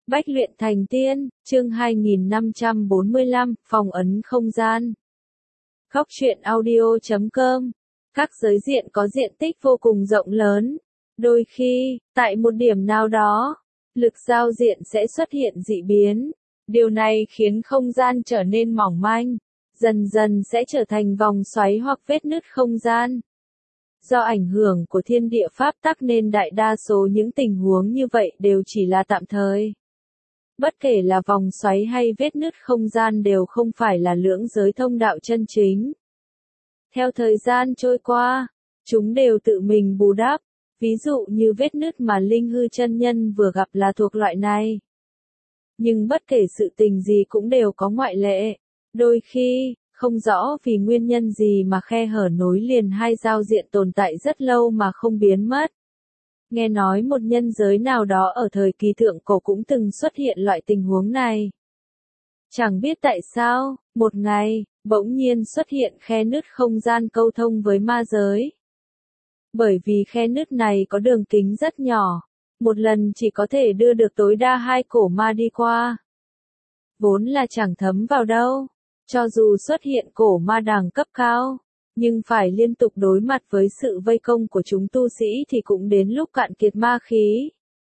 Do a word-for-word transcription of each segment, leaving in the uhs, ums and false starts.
Bách luyện thành tiên, chương hai nghìn năm trăm bốn mươi lăm, phong ấn không gian. Góc truyện audio chấm com. Các giới diện có diện tích vô cùng rộng lớn. Đôi khi, tại một điểm nào đó, lực giao diện sẽ xuất hiện dị biến. Điều này khiến không gian trở nên mỏng manh, dần dần sẽ trở thành vòng xoáy hoặc vết nứt không gian. Do ảnh hưởng của thiên địa pháp tắc nên đại đa số những tình huống như vậy đều chỉ là tạm thời. Bất kể là vòng xoáy hay vết nứt không gian đều không phải là lưỡng giới thông đạo chân chính. Theo thời gian trôi qua, chúng đều tự mình bù đắp, ví dụ như vết nứt mà Linh Hư chân nhân vừa gặp là thuộc loại này. Nhưng bất kể sự tình gì cũng đều có ngoại lệ, đôi khi, không rõ vì nguyên nhân gì mà khe hở nối liền hai giao diện tồn tại rất lâu mà không biến mất. Nghe nói một nhân giới nào đó ở thời kỳ thượng cổ cũng từng xuất hiện loại tình huống này. Chẳng biết tại sao, một ngày, bỗng nhiên xuất hiện khe nứt không gian câu thông với ma giới. Bởi vì khe nứt này có đường kính rất nhỏ, một lần chỉ có thể đưa được tối đa hai cổ ma đi qua. Vốn là chẳng thấm vào đâu, cho dù xuất hiện cổ ma đẳng cấp cao, nhưng phải liên tục đối mặt với sự vây công của chúng tu sĩ thì cũng đến lúc cạn kiệt ma khí.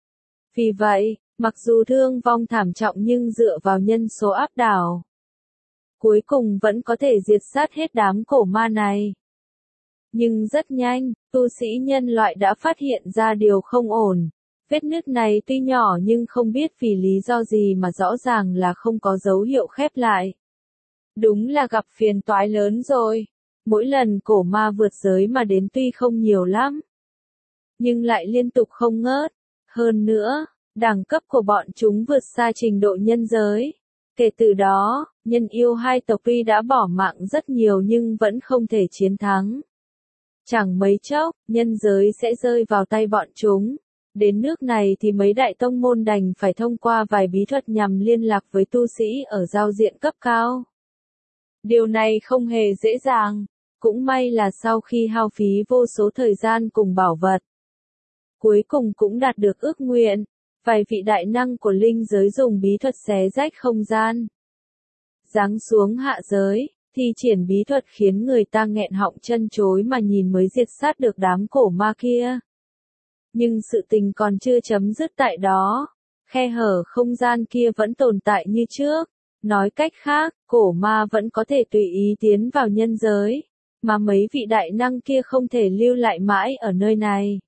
Vì vậy, mặc dù thương vong thảm trọng nhưng dựa vào nhân số áp đảo, cuối cùng vẫn có thể diệt sát hết đám cổ ma này. Nhưng rất nhanh, tu sĩ nhân loại đã phát hiện ra điều không ổn. Vết nứt này tuy nhỏ nhưng không biết vì lý do gì mà rõ ràng là không có dấu hiệu khép lại. Đúng là gặp phiền toái lớn rồi. Mỗi lần cổ ma vượt giới mà đến tuy không nhiều lắm, nhưng lại liên tục không ngớt. Hơn nữa, đẳng cấp của bọn chúng vượt xa trình độ nhân giới. Kể từ đó, nhân yêu hai tộc tuy đã bỏ mạng rất nhiều nhưng vẫn không thể chiến thắng. Chẳng mấy chốc, nhân giới sẽ rơi vào tay bọn chúng. Đến nước này thì mấy đại tông môn đành phải thông qua vài bí thuật nhằm liên lạc với tu sĩ ở giao diện cấp cao. Điều này không hề dễ dàng. Cũng may là sau khi hao phí vô số thời gian cùng bảo vật, cuối cùng cũng đạt được ước nguyện. Vài vị đại năng của linh giới dùng bí thuật xé rách không gian, giáng xuống hạ giới, thi triển bí thuật khiến người ta nghẹn họng chân chối mà nhìn mới diệt sát được đám cổ ma kia. Nhưng sự tình còn chưa chấm dứt tại đó, khe hở không gian kia vẫn tồn tại như trước. Nói cách khác, cổ ma vẫn có thể tùy ý tiến vào nhân giới, mà mấy vị đại năng kia không thể lưu lại mãi ở nơi này.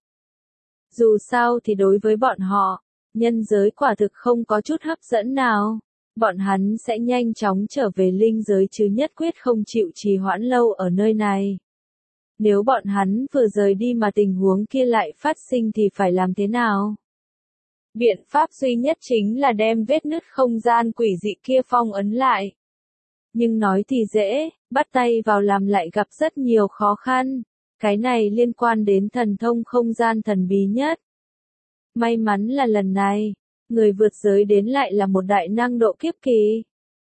Dù sao thì đối với bọn họ, nhân giới quả thực không có chút hấp dẫn nào. Bọn hắn sẽ nhanh chóng trở về linh giới chứ nhất quyết không chịu trì hoãn lâu ở nơi này. Nếu bọn hắn vừa rời đi mà tình huống kia lại phát sinh thì phải làm thế nào? Biện pháp duy nhất chính là đem vết nứt không gian quỷ dị kia phong ấn lại. Nhưng nói thì dễ, bắt tay vào làm lại gặp rất nhiều khó khăn. Cái này liên quan đến thần thông không gian thần bí nhất. May mắn là lần này, người vượt giới đến lại là một đại năng độ kiếp kỳ.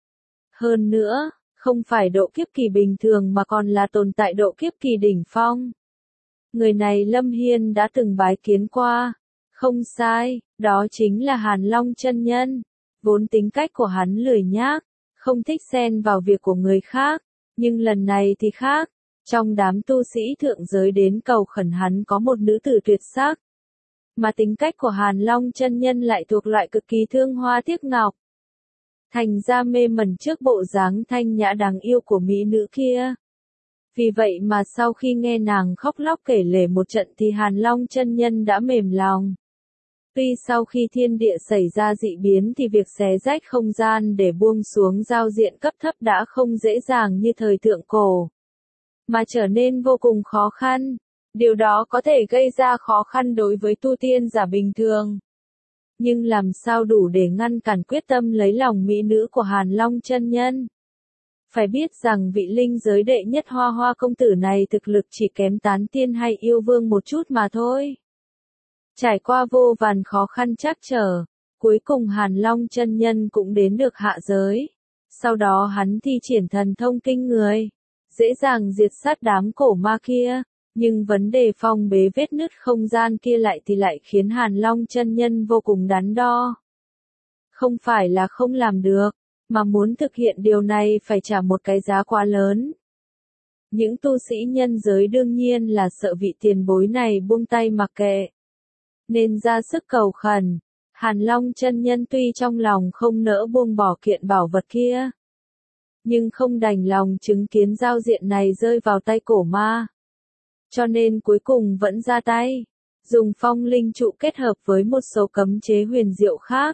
Hơn nữa, không phải độ kiếp kỳ bình thường mà còn là tồn tại độ kiếp kỳ đỉnh phong. Người này Lâm Hiên đã từng bái kiến qua. Không sai, đó chính là Hàn Long chân nhân. Vốn tính cách của hắn lười nhác, không thích xen vào việc của người khác, nhưng lần này thì khác. Trong đám tu sĩ thượng giới đến cầu khẩn hắn có một nữ tử tuyệt sắc. Mà tính cách của Hàn Long chân nhân lại thuộc loại cực kỳ thương hoa tiếc ngọc. Thành ra mê mẩn trước bộ dáng thanh nhã đáng yêu của mỹ nữ kia. Vì vậy mà sau khi nghe nàng khóc lóc kể lể một trận thì Hàn Long chân nhân đã mềm lòng. Tuy sau khi thiên địa xảy ra dị biến thì việc xé rách không gian để buông xuống giao diện cấp thấp đã không dễ dàng như thời thượng cổ, mà trở nên vô cùng khó khăn. Điều đó có thể gây ra khó khăn đối với tu tiên giả bình thường. Nhưng làm sao đủ để ngăn cản quyết tâm lấy lòng mỹ nữ của Hàn Long chân nhân? Phải biết rằng vị linh giới đệ nhất hoa hoa công tử này thực lực chỉ kém tán tiên hay yêu vương một chút mà thôi. Trải qua vô vàn khó khăn trắc trở, cuối cùng Hàn Long chân nhân cũng đến được hạ giới. Sau đó hắn thi triển thần thông kinh người, dễ dàng diệt sát đám cổ ma kia. Nhưng vấn đề phong bế vết nứt không gian kia lại thì lại khiến Hàn Long chân nhân vô cùng đắn đo. Không phải là không làm được, mà muốn thực hiện điều này phải trả một cái giá quá lớn. Những tu sĩ nhân giới đương nhiên là sợ vị tiền bối này buông tay mặc kệ, nên ra sức cầu khẩn. Hàn Long chân nhân tuy trong lòng không nỡ buông bỏ kiện bảo vật kia, nhưng không đành lòng chứng kiến giao diện này rơi vào tay cổ ma. Cho nên cuối cùng vẫn ra tay, dùng phong linh trụ kết hợp với một số cấm chế huyền diệu khác,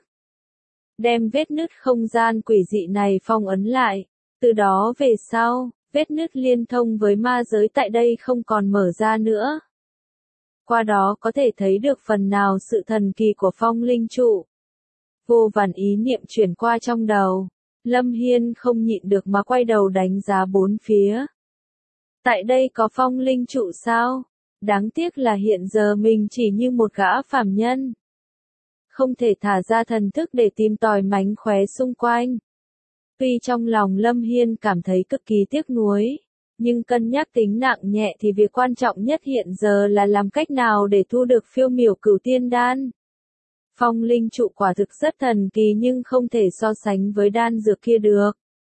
đem vết nứt không gian quỷ dị này phong ấn lại. Từ đó về sau, vết nứt liên thông với ma giới tại đây không còn mở ra nữa. Qua đó có thể thấy được phần nào sự thần kỳ của phong linh trụ. Vô vàn ý niệm chuyển qua trong đầu, Lâm Hiên không nhịn được mà quay đầu đánh giá bốn phía. Tại đây có phong linh trụ sao? Đáng tiếc là hiện giờ mình chỉ như một gã phàm nhân, không thể thả ra thần thức để tìm tòi mánh khóe xung quanh. Tuy trong lòng Lâm Hiên cảm thấy cực kỳ tiếc nuối, nhưng cân nhắc tính nặng nhẹ thì việc quan trọng nhất hiện giờ là làm cách nào để thu được phiêu miểu cửu tiên đan. Phong linh trụ quả thực rất thần kỳ nhưng không thể so sánh với đan dược kia được.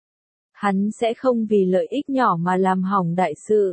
Hắn sẽ không vì lợi ích nhỏ mà làm hỏng đại sự.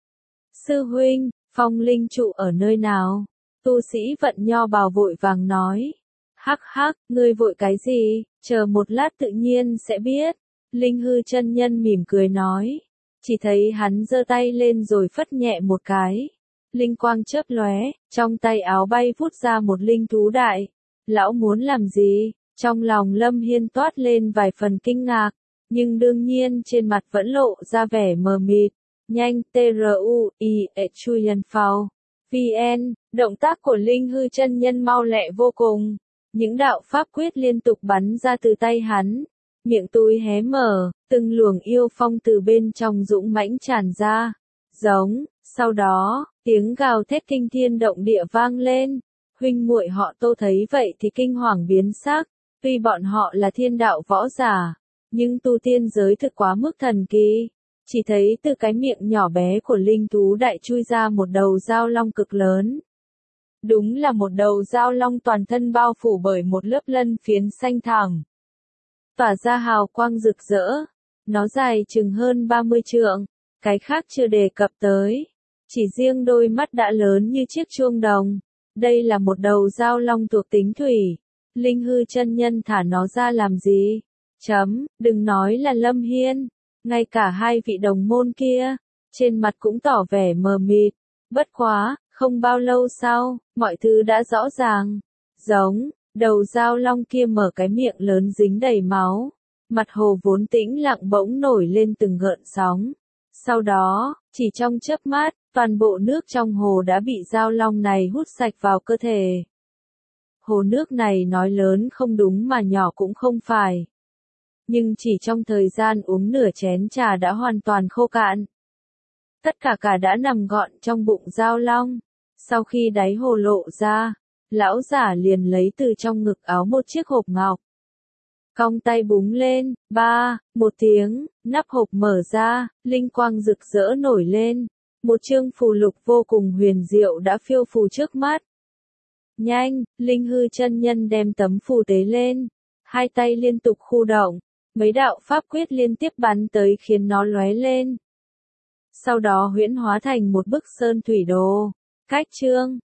Sư huynh, phong linh trụ ở nơi nào? Tu sĩ vận nho bào vội vàng nói. Hắc hắc, ngươi vội cái gì, chờ một lát tự nhiên sẽ biết. Linh hư chân nhân mỉm cười nói. Chỉ thấy hắn giơ tay lên rồi phất nhẹ một cái. Linh quang chớp lóe, trong tay áo bay vút ra một linh thú đại. Lão muốn làm gì? Trong lòng Lâm Hiên toát lên vài phần kinh ngạc, nhưng đương nhiên trên mặt vẫn lộ ra vẻ mờ mịt. Nhanh, T R U I E Chuyen Phao. V N, động tác của Linh hư chân nhân mau lẹ vô cùng. Những đạo pháp quyết liên tục bắn ra từ tay hắn. Miệng túi hé mở, từng luồng yêu phong từ bên trong dũng mãnh tràn ra. Giống, sau đó, tiếng gào thét kinh thiên động địa vang lên. Huynh muội họ Tô thấy vậy thì kinh hoàng biến sắc. Tuy bọn họ là thiên đạo võ giả, nhưng tu tiên giới thực quá mức thần kỳ. Chỉ thấy từ cái miệng nhỏ bé của linh thú đại chui ra một đầu dao long cực lớn. Đúng là một đầu dao long toàn thân bao phủ bởi một lớp lân phiến xanh thẳm, tỏa ra hào quang rực rỡ. Nó dài chừng hơn ba mươi trượng, cái khác chưa đề cập tới. Chỉ riêng đôi mắt đã lớn như chiếc chuông đồng. Đây là một đầu dao long thuộc tính thủy. Linh hư chân nhân thả nó ra làm gì? Chấm, đừng nói là Lâm Hiên. Ngay cả hai vị đồng môn kia, trên mặt cũng tỏ vẻ mờ mịt. Bất quá, không bao lâu sau, mọi thứ đã rõ ràng. Giống, đầu dao long kia mở cái miệng lớn dính đầy máu. Mặt hồ vốn tĩnh lặng bỗng nổi lên từng gợn sóng. Sau đó, chỉ trong chớp mắt, toàn bộ nước trong hồ đã bị dao long này hút sạch vào cơ thể. Hồ nước này nói lớn không đúng mà nhỏ cũng không phải. Nhưng chỉ trong thời gian uống nửa chén trà đã hoàn toàn khô cạn. Tất cả cả đã nằm gọn trong bụng dao long. Sau khi đáy hồ lộ ra, lão giả liền lấy từ trong ngực áo một chiếc hộp ngọc. Cong tay búng lên, ba, một tiếng, nắp hộp mở ra, linh quang rực rỡ nổi lên. Một chương phù lục vô cùng huyền diệu đã phiêu phù trước mắt. Nhanh, linh hư chân nhân đem tấm phù tế lên. Hai tay liên tục khu động. Mấy đạo pháp quyết liên tiếp bắn tới khiến nó lóe lên. Sau đó huyễn hóa thành một bức sơn thủy đồ. Cách chương